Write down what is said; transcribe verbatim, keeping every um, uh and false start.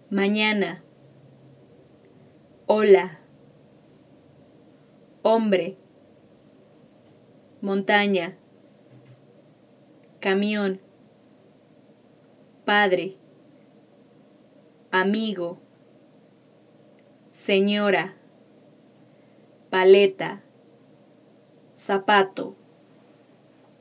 mañana, ola, hombre, montaña, camión, padre, amigo, señora, paleta, zapato.